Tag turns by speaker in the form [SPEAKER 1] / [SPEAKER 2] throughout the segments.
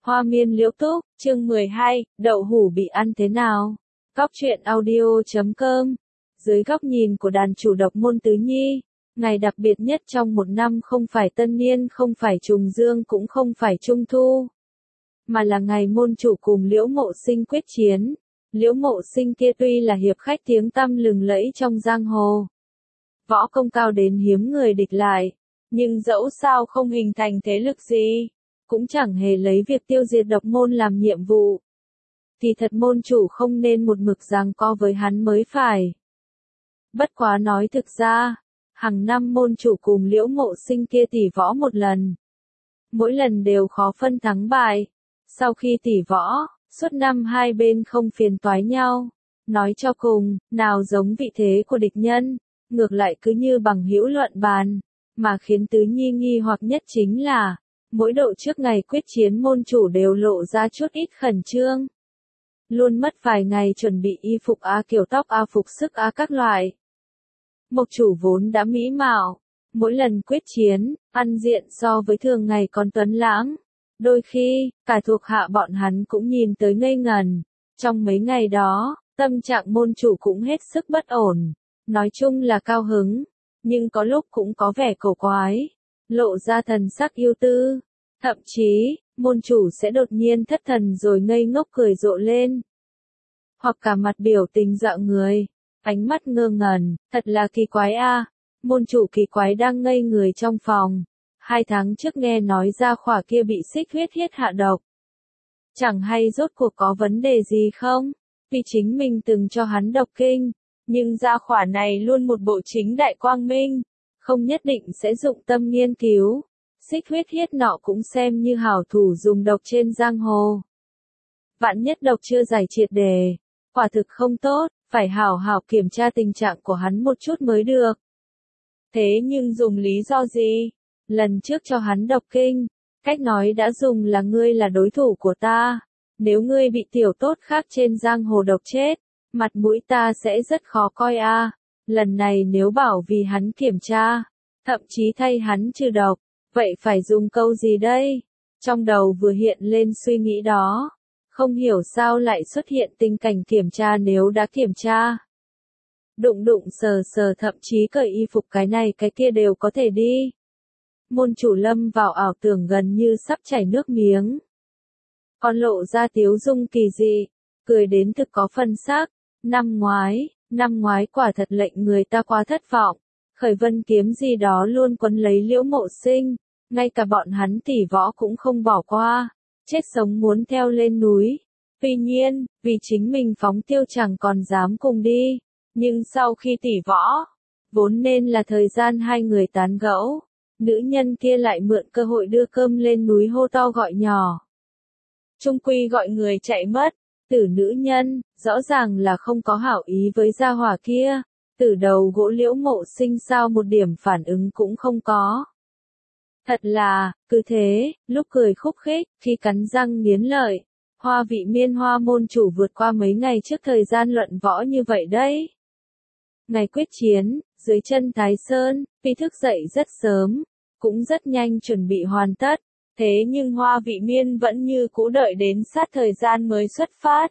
[SPEAKER 1] Hoa miên liễu túc, chương 12, đậu hũ bị ăn thế nào? Góc truyện audio.com. Dưới góc nhìn của đàn chủ độc môn Tứ Nhi, ngày đặc biệt nhất trong một năm không phải tân niên, không phải trùng dương, cũng không phải trung thu, mà là ngày môn chủ cùng Liễu Mộ Sinh quyết chiến. Liễu Mộ Sinh kia tuy là hiệp khách tiếng tăm lừng lẫy trong giang hồ, võ công cao đến hiếm người địch lại, nhưng dẫu sao không hình thành thế lực gì, cũng chẳng hề lấy việc tiêu diệt độc môn làm nhiệm vụ. Thì thật môn chủ không nên một mực giằng co với hắn mới phải. Bất quá nói thực ra, hàng năm môn chủ cùng Liễu Mộ Sinh kia tỷ võ một lần. Mỗi lần đều khó phân thắng bại. Sau khi tỷ võ, suốt năm hai bên không phiền toái nhau. Nói cho cùng, nào giống vị thế của địch nhân, ngược lại cứ như bằng hữu luận bàn. Mà khiến Tứ Nhi nghi hoặc nhất chính là, mỗi độ trước ngày quyết chiến môn chủ đều lộ ra chút ít khẩn trương. Luôn mất vài ngày chuẩn bị y phục kiểu tóc phục sức các loại. Mộc chủ vốn đã mỹ mạo, mỗi lần quyết chiến, ăn diện so với thường ngày còn tuấn lãng. Đôi khi, cả thuộc hạ bọn hắn cũng nhìn tới ngây ngần. Trong mấy ngày đó, tâm trạng môn chủ cũng hết sức bất ổn. Nói chung là cao hứng, nhưng có lúc cũng có vẻ cổ quái, lộ ra thần sắc yêu tư. Thậm chí, môn chủ sẽ đột nhiên thất thần rồi ngây ngốc cười rộ lên. Hoặc cả mặt biểu tình dọa người, ánh mắt ngơ ngẩn, thật là kỳ quái a. Môn chủ kỳ quái đang ngây người trong phòng. 2 tháng trước nghe nói gia khỏa kia bị xích huyết hiết hạ độc. Chẳng hay rốt cuộc có vấn đề gì không? Vì chính mình từng cho hắn độc kinh, nhưng gia khỏa này luôn một bộ chính đại quang minh, không nhất định sẽ dụng tâm nghiên cứu. Xích huyết hiết nọ cũng xem như hảo thủ dùng độc trên giang hồ. Vạn nhất độc chưa giải triệt đề, quả thực không tốt, phải hảo hảo kiểm tra tình trạng của hắn một chút mới được. Thế nhưng dùng lý do gì? Lần trước cho hắn độc kinh, cách nói đã dùng là ngươi là đối thủ của ta. Nếu ngươi bị tiểu tốt khác trên giang hồ độc chết, mặt mũi ta sẽ rất khó coi a. Lần này nếu bảo vì hắn kiểm tra, thậm chí thay hắn trừ độc, vậy phải dùng câu gì đây? Trong đầu vừa hiện lên suy nghĩ đó, không hiểu sao lại xuất hiện tình cảnh kiểm tra nếu đã kiểm tra. Đụng đụng sờ sờ thậm chí cởi y phục cái này cái kia đều có thể đi. Môn chủ lâm vào ảo tưởng gần như sắp chảy nước miếng. Còn lộ ra tiếu dung kỳ dị, cười đến thực có phân sắc. Năm ngoái quả thật lệnh người ta quá thất vọng. Khởi vân kiếm gì đó luôn quấn lấy Liễu Mộ Sinh, ngay cả bọn hắn tỷ võ cũng không bỏ qua, chết sống muốn theo lên núi. Tuy nhiên, vì chính mình phóng tiêu chẳng còn dám cùng đi, nhưng sau khi tỷ võ, vốn nên là thời gian hai người tán gẫu, nữ nhân kia lại mượn cơ hội đưa cơm lên núi hô to gọi nhỏ. Trung quy gọi người chạy mất, tử nữ nhân, rõ ràng là không có hảo ý với gia hỏa kia. Từ đầu gỗ Liễu Mộ Sinh sao một điểm phản ứng cũng không có. Thật là, cứ thế, lúc cười khúc khích, khi cắn răng nghiến lợi, Hoa Vị Miên Hoa môn chủ vượt qua mấy ngày trước thời gian luận võ như vậy đấy. Ngày quyết chiến, dưới chân Thái Sơn, Phi thức dậy rất sớm, cũng rất nhanh chuẩn bị hoàn tất, thế nhưng Hoa Vị Miên vẫn như cũ đợi đến sát thời gian mới xuất phát.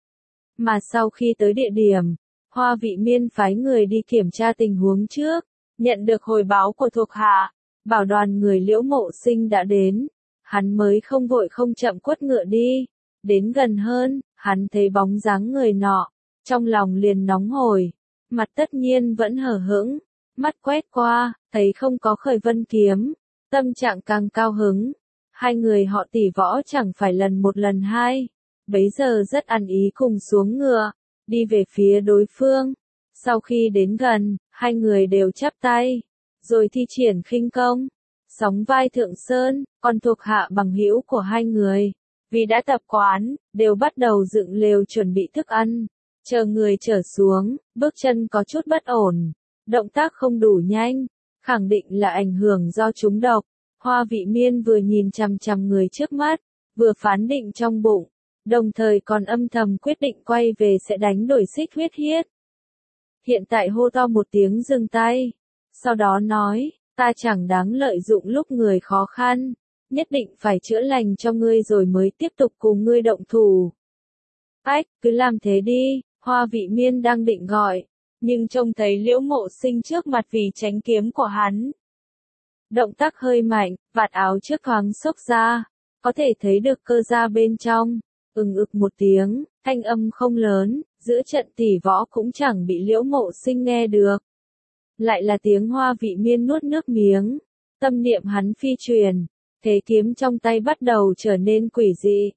[SPEAKER 1] Mà sau khi tới địa điểm, Hoa Vị Miên phái người đi kiểm tra tình huống trước, nhận được hồi báo của thuộc hạ, bảo đoàn người Liễu Mộ Sinh đã đến, hắn mới không vội không chậm quất ngựa đi, đến gần hơn, hắn thấy bóng dáng người nọ, trong lòng liền nóng hổi, mặt tất nhiên vẫn hờ hững, mắt quét qua, thấy không có khởi vân kiếm, tâm trạng càng cao hứng, hai người họ tỷ võ chẳng phải lần một lần hai, bấy giờ rất ăn ý cùng xuống ngựa, đi về phía đối phương. Sau khi đến gần, hai người đều chắp tay, rồi thi triển khinh công, sóng vai thượng sơn, còn thuộc hạ bằng hữu của hai người, vì đã tập quán, đều bắt đầu dựng lều chuẩn bị thức ăn, chờ người trở xuống, bước chân có chút bất ổn, động tác không đủ nhanh, khẳng định là ảnh hưởng do trúng độc. Hoa Vị Miên vừa nhìn chằm chằm người trước mắt, vừa phán định trong bụng, đồng thời còn âm thầm quyết định quay về sẽ đánh đổi xích huyết hiết. Hiện tại hô to một tiếng dừng tay, sau đó nói, ta chẳng đáng lợi dụng lúc người khó khăn, nhất định phải chữa lành cho ngươi rồi mới tiếp tục cùng ngươi động thủ. Ách, cứ làm thế đi, Hoa Vị Miên đang định gọi, nhưng trông thấy Liễu Mộ Sinh trước mặt vì tránh kiếm của hắn. Động tác hơi mạnh, vạt áo trước thoáng xốc ra, có thể thấy được cơ da bên trong, ực một tiếng, thanh âm không lớn, giữa trận tỷ võ cũng chẳng bị Liễu Mộ Sinh nghe được. Lại là tiếng Hoa Vị Miên nuốt nước miếng, tâm niệm hắn phi truyền, thế kiếm trong tay bắt đầu trở nên quỷ dị,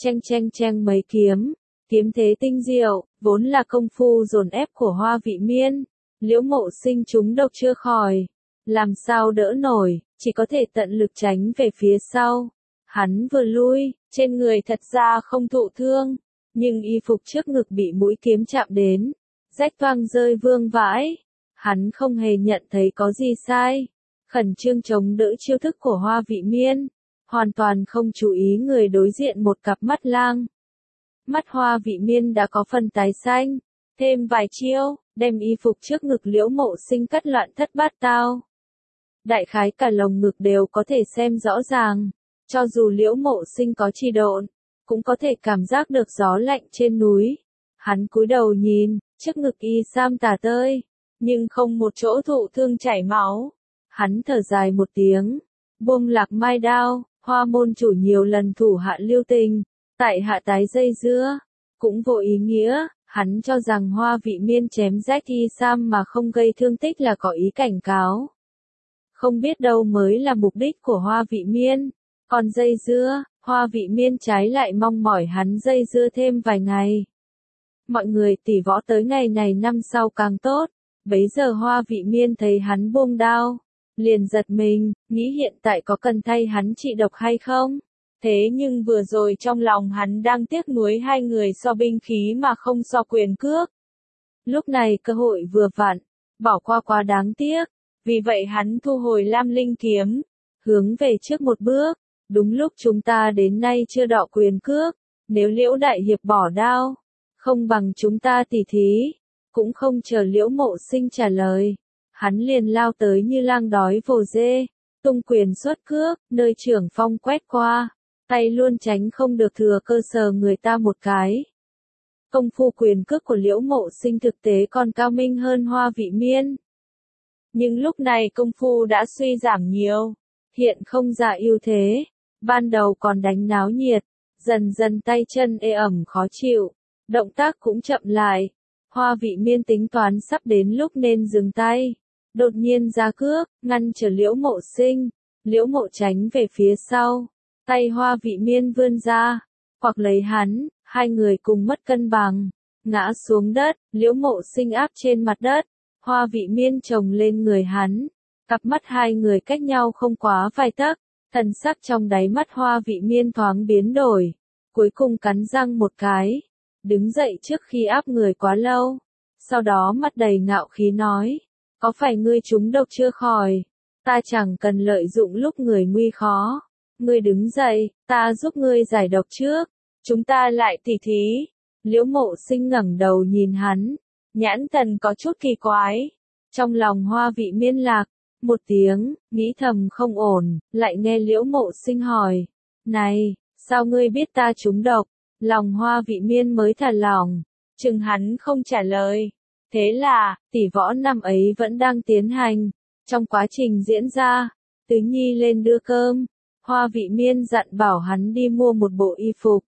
[SPEAKER 1] cheng mấy kiếm, kiếm thế tinh diệu, vốn là công phu dồn ép của Hoa Vị Miên, Liễu Mộ Sinh trúng độc chưa khỏi, làm sao đỡ nổi, chỉ có thể tận lực tránh về phía sau. Hắn vừa lui, trên người thật ra không thụ thương, nhưng y phục trước ngực bị mũi kiếm chạm đến, rách toang rơi vương vãi. Hắn không hề nhận thấy có gì sai, khẩn trương chống đỡ chiêu thức của Hoa Vị Miên, hoàn toàn không chú ý người đối diện một cặp mắt lang. Mắt Hoa Vị Miên đã có phần tái xanh, thêm vài chiêu, đem y phục trước ngực Liễu Mộ Sinh cắt loạn thất bát tao. Đại khái cả lồng ngực đều có thể xem rõ ràng, cho dù Liễu Mộ Sinh có trì độn, cũng có thể cảm giác được gió lạnh trên núi. Hắn cúi đầu nhìn, trước ngực y sam tả tơi, nhưng không một chỗ thụ thương chảy máu. Hắn thở dài một tiếng, buông Lạc Mai đao, Hoa môn chủ nhiều lần thủ hạ lưu tình, tại hạ tái dây dưa, cũng vô ý nghĩa, hắn cho rằng Hoa Vị Miên chém rách y sam mà không gây thương tích là có ý cảnh cáo. Không biết đâu mới là mục đích của Hoa Vị Miên, còn dây dưa, Hoa Vị Miên trái lại mong mỏi hắn dây dưa thêm vài ngày. Mọi người tỉ võ tới ngày này năm sau càng tốt. Bấy giờ Hoa Vị Miên thấy hắn buông đao, liền giật mình, nghĩ hiện tại có cần thay hắn trị độc hay không? Thế nhưng vừa rồi trong lòng hắn đang tiếc nuối hai người so binh khí mà không so quyền cước. Lúc này cơ hội vừa vặn, bỏ qua quá đáng tiếc, vì vậy hắn thu hồi Lam Linh kiếm, hướng về trước một bước, đúng lúc chúng ta đến nay chưa đọ quyền cước, nếu Liễu đại hiệp bỏ đao, không bằng chúng ta tỉ thí. Cũng không chờ Liễu Mộ Sinh trả lời, hắn liền lao tới như lang đói vồ dê, tung quyền xuất cước, nơi trưởng phong quét qua, tay luôn tránh không được thừa cơ sờ người ta một cái. Công phu quyền cước của Liễu Mộ Sinh thực tế còn cao minh hơn Hoa Vị Miên. Nhưng lúc này công phu đã suy giảm nhiều, hiện không ra ưu thế, ban đầu còn đánh náo nhiệt, dần dần tay chân ê ẩm khó chịu, động tác cũng chậm lại. Hoa Vị Miên tính toán sắp đến lúc nên dừng tay, đột nhiên ra cước, ngăn trở Liễu Mộ Sinh, Liễu Mộ tránh về phía sau, tay Hoa Vị Miên vươn ra, hoặc lấy hắn, hai người cùng mất cân bằng, ngã xuống đất, Liễu Mộ Sinh áp trên mặt đất, Hoa Vị Miên chồng lên người hắn, cặp mắt hai người cách nhau không quá vài tấc, thần sắc trong đáy mắt Hoa Vị Miên thoáng biến đổi, cuối cùng cắn răng một cái. Đứng dậy trước khi áp người quá lâu, sau đó mắt đầy ngạo khí nói, có phải ngươi trúng độc chưa khỏi, ta chẳng cần lợi dụng lúc người nguy khó, ngươi đứng dậy, ta giúp ngươi giải độc trước, chúng ta lại tỉ thí. Liễu Mộ Sinh ngẩng đầu nhìn hắn, nhãn thần có chút kỳ quái, trong lòng Hoa Vị Miên lạc, một tiếng, nghĩ thầm không ổn, lại nghe Liễu Mộ Sinh hỏi, này, sao ngươi biết ta trúng độc? Lòng Hoa Vị Miên mới thả lỏng, chừng hắn không trả lời. Thế là, tỷ võ năm ấy vẫn đang tiến hành. Trong quá trình diễn ra, Tứ Nhi lên đưa cơm, Hoa Vị Miên dặn bảo hắn đi mua một bộ y phục.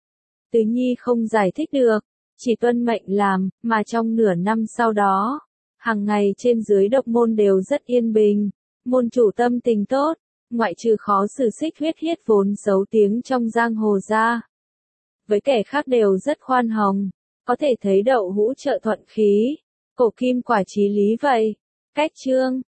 [SPEAKER 1] Tứ Nhi không giải thích được, chỉ tuân mệnh làm, mà trong nửa năm sau đó, hàng ngày trên dưới độc môn đều rất yên bình, môn chủ tâm tình tốt, ngoại trừ khó xử xích huyết hiết vốn xấu tiếng trong giang hồ ra. Với kẻ khác đều rất khoan hồng, có thể thấy đậu hũ trợ thuận khí, cổ kim quả chí lý vậy. Cách chương